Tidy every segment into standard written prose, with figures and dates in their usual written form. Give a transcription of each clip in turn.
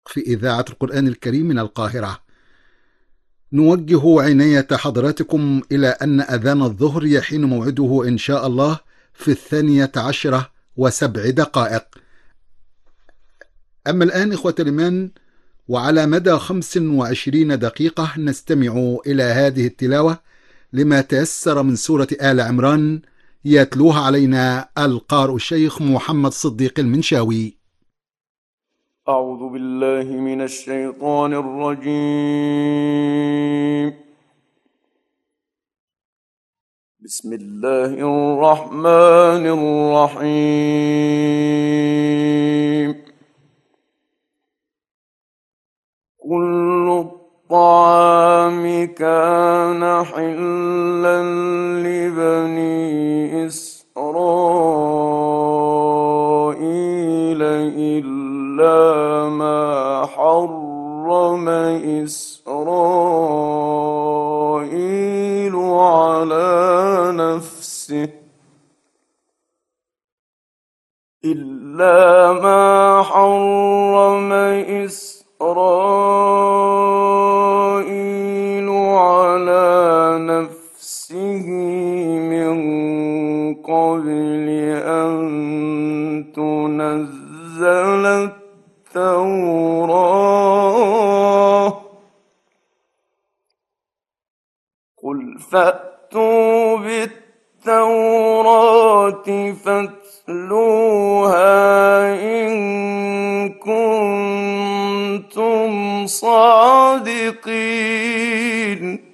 في إذاعة القرآن الكريم من القاهرة. نوجه عناية حضراتكم إلى أن أذان الظهر يحين موعده إن شاء الله في 12:07. أما الآن إخوة الإيمان، وعلى مدى 25 دقيقة نستمع إلى هذه التلاوة لما تيسر من سورة آل عمران، يتلوها علينا القارئ الشيخ محمد صديق المنشاوي. أعوذ بالله من الشيطان الرجيم. بسم الله الرحمن الرحيم. كل الطعام كان حلا لبني إسرائيل إلا ما حرم إسرائيل على نفسه من قبل أن تنزل التوراة. قل فأتوا بالتوراة فاتلوها إن كنتم صادقين.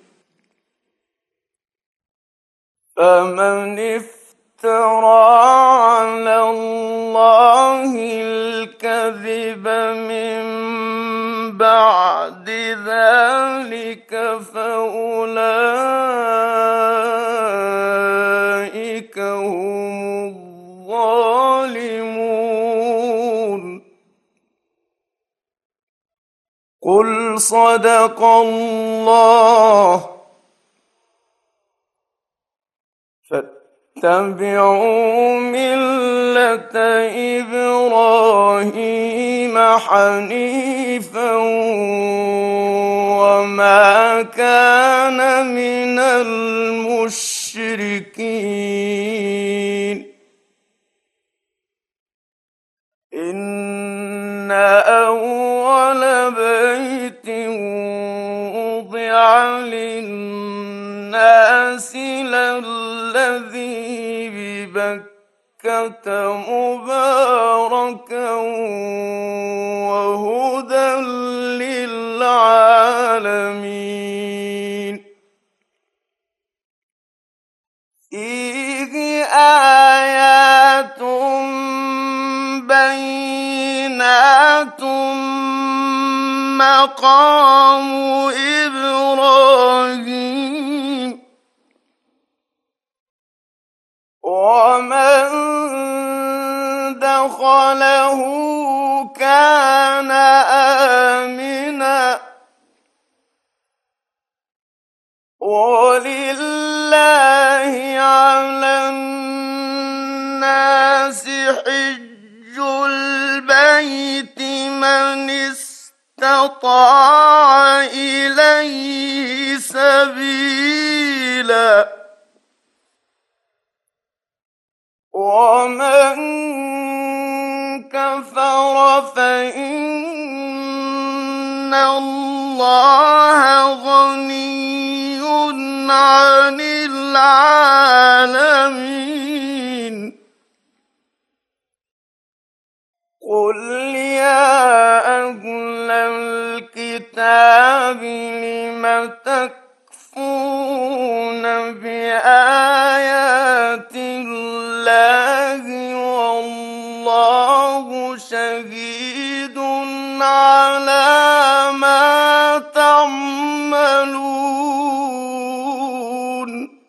فمن افترى على الله الكذب من بعد ذلك فأولئك هم الظالمون. قل صدق الله. فاتبعوا ملة إبراهيم حنيفا وما كان من المشركين. إن أول بيت وضع للناس الذي ببكة مباركا وهدى للعالمين. فيه آيات بينات مقام إبراهيم. ومن دخله كان آمنا. ولله على الناس حج البيت من استطاع إليه سبيلا. ومن كفر فإن الله غني عن العالمين. قل يا أهل الكتاب لم تكفرون بآيات الله والله شهيد على ما تعملون.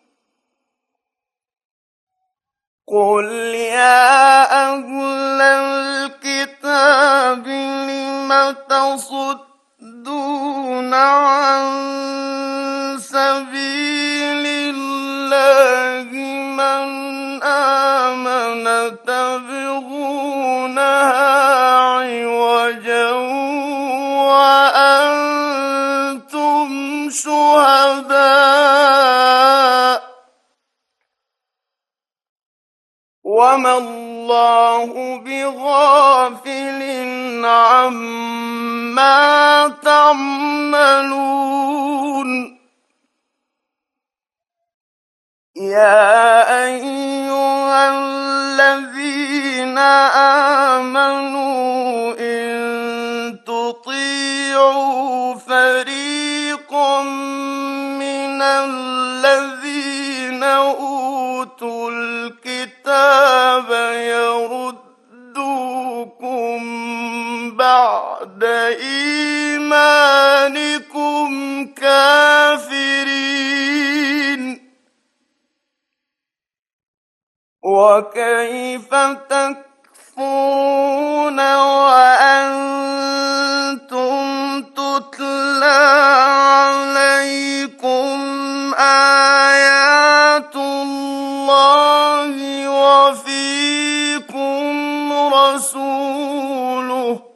قل يا أهل الكتاب لم تصدون عن سبيل الله من آمن تبغونها عوجا وما الله بغافل عما تعملون يا أيها الذين آمنوا إن تطيعوا فريقا من الذين أوتوا الكتاب يردوكم بعد إيمانكم كافرين وكيف تكفرون وأنتم تتلى عليكم آيات الله وفيكم رسوله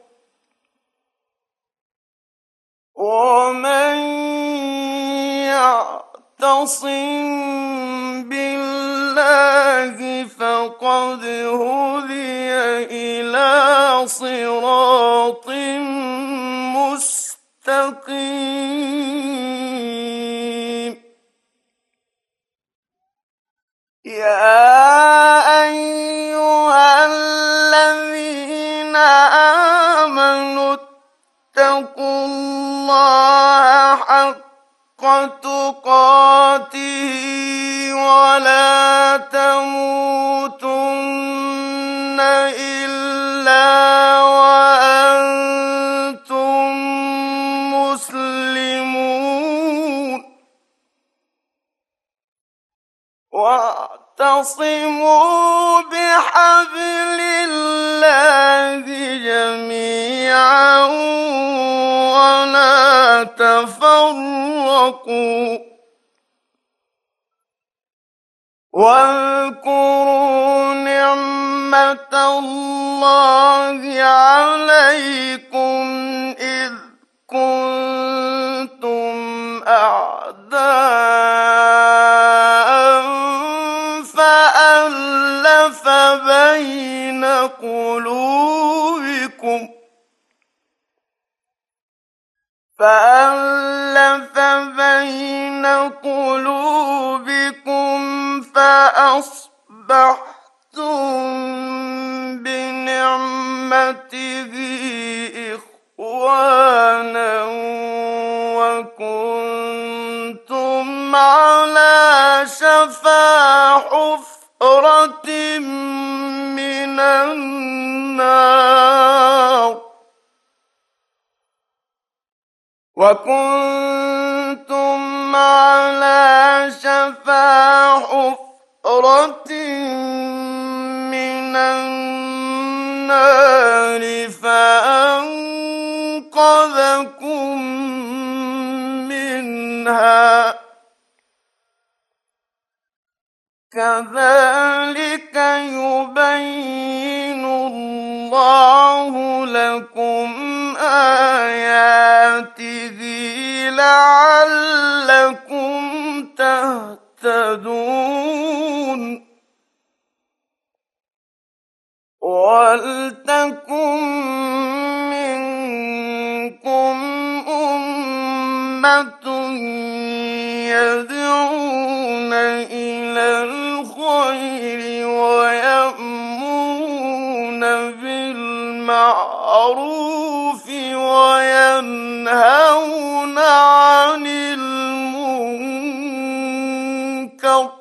ومن يعتصم بالله فقد هدي إلى صراط مستقيم يا أيها الذين آمنوا اتقوا الله حق تقاته ولا تموتن إلا وأنتم مسلمون واعتصموا بحبل الله جميعا ولا تفرقوا واذكروا نعمة الله عليكم إذ كنتم أعداء فألف بين قلوبكم فأصبحتم بنعمته إخوانا وكنتم على شفا حفرة من النار فأنقذكم منها كذلك يبين الله لكم آياته لعلكم تهتدون ولتكن منكم أمة يدعون إلى الخير ويأمرون بالمعروف وينهون عن المنكر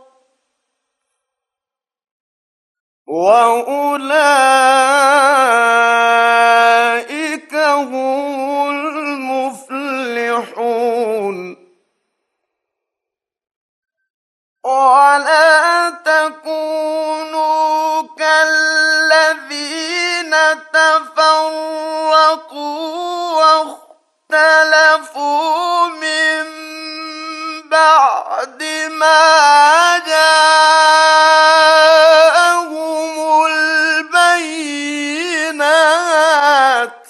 وأولئك هم المفلحون ولا تكونوا كالذين تفرقوا واختلفوا من بعد ما جاءهم البينات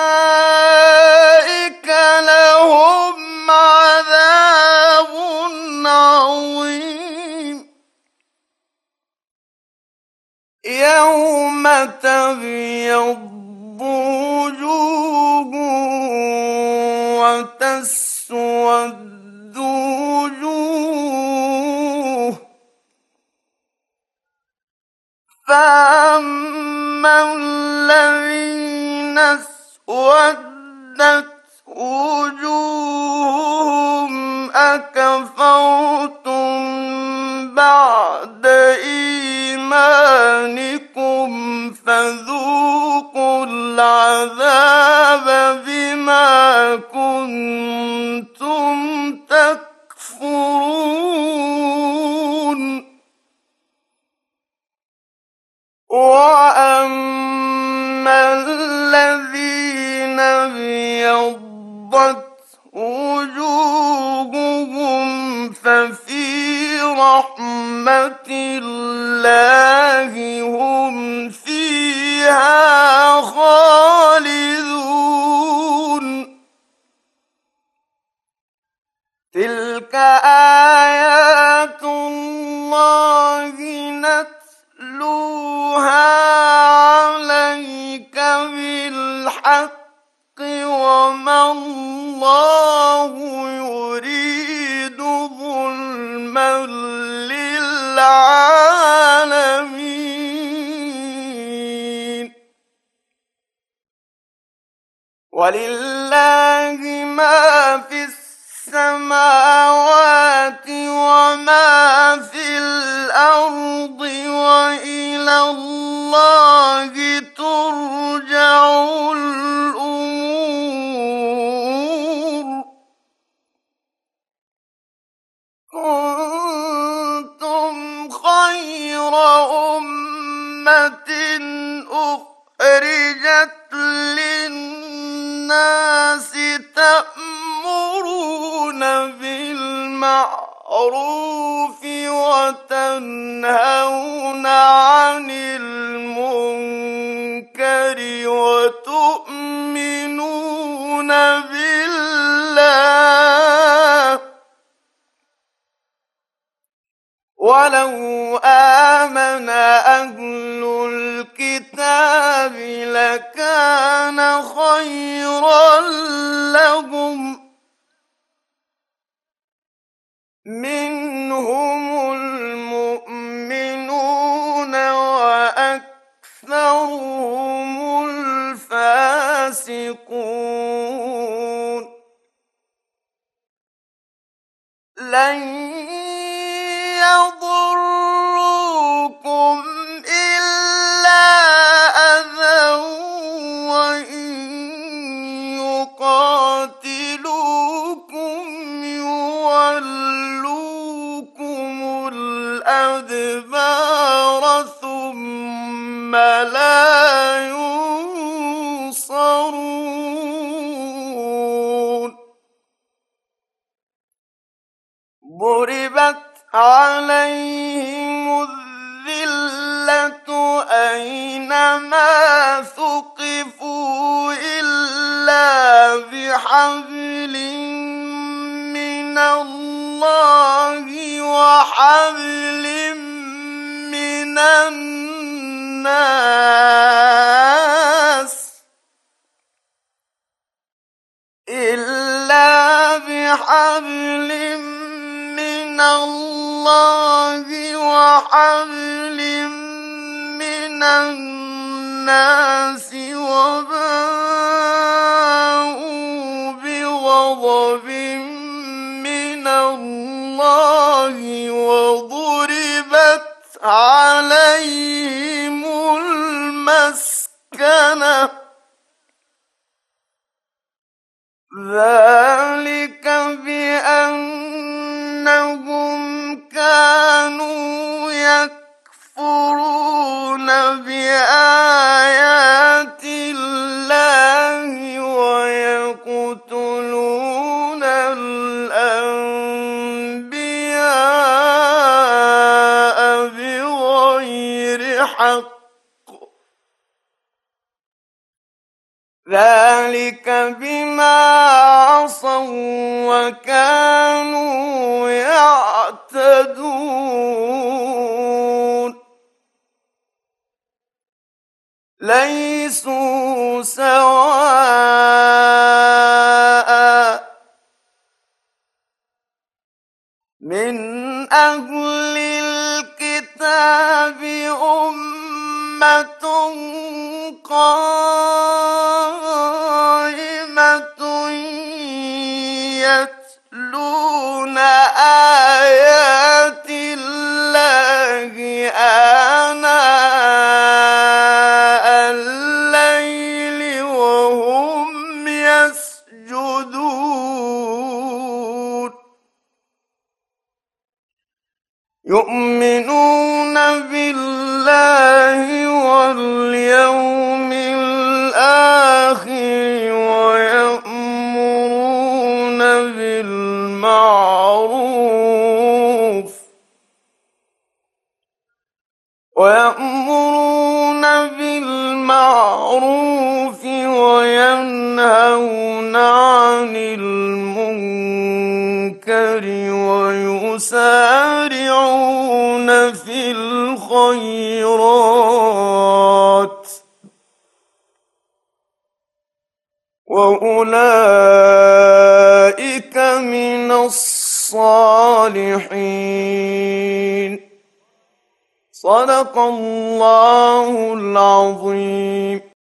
وأولئك لهم عذاب يوم تبيض وجوه وتسود وجوه، فأما الذين اسودت وجوههم أكفرتم بعد إيمانكم فذوقوا العذاب بما كنتم تكفرون. وأما الذين ابيضت وجوههم ففي رحمة الله هم فيها خالدون. تلك آيات الله نتلوها عليك بالحق وما الله يريد ظلما للعالمين. ولله ما في السماوات وما في الأرض وإلى الله ترجع الأمور. كنتم خير أمة أخرجت للناس تأمرون بالمعروف وتنهون عن المنكر وتؤمنون بالله. ولو آمن أهل الكتاب لكان خيرا لهم، منهم المؤمنون وأكثرهم الفاسقون. لن يضروكم إلا أذى وإن يقاتلوكم يولوكم الأدبار ثم لا ينصرون. ضربت عليهم الذلة أينما ثقفوا إلا بحبل من الله وحبل من الناس، إلا بحبل من الله وحبل من الناس وباءوا بغضب من الله وضربت عليهم المسكنة. ذلك بأنهم كانوا يكفرون بآيات الله ويقتلون الأنبياء بغير حق. ذلك بما عصوا وكانوا يعتدون. ليسوا سواء من أهل الكتاب أمة قائمة يتلون آيات الله آناء الليل وهم يسجدون يؤمنون بالله واليوم الآخر ويأمرون بالمعروف وينهون عن المنكر ويسارعون في الخيرات وأولئك من الصالحين. صدق الله العظيم.